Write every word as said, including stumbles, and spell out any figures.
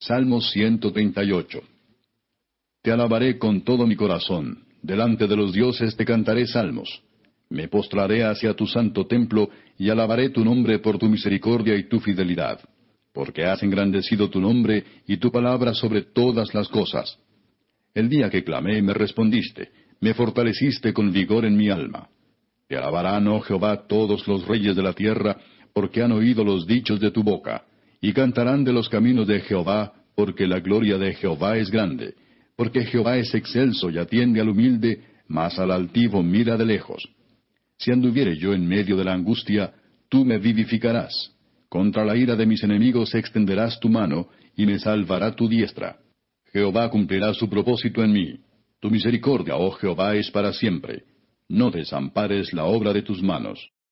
Salmos ciento treinta y ocho. Te alabaré con todo mi corazón, delante de los dioses te cantaré salmos. Me postraré hacia tu santo templo, y alabaré tu nombre por tu misericordia y tu fidelidad. Porque has engrandecido tu nombre y tu palabra sobre todas las cosas. El día que clamé me respondiste, me fortaleciste con vigor en mi alma. Te alabarán, oh Jehová, todos los reyes de la tierra, porque han oído los dichos de tu boca. Y cantarán de los caminos de Jehová, porque la gloria de Jehová es grande. Porque Jehová es excelso y atiende al humilde, mas al altivo mira de lejos. Si anduviere yo en medio de la angustia, tú me vivificarás. Contra la ira de mis enemigos extenderás tu mano, y me salvará tu diestra. Jehová cumplirá su propósito en mí. Tu misericordia, oh Jehová, es para siempre. No desampares la obra de tus manos.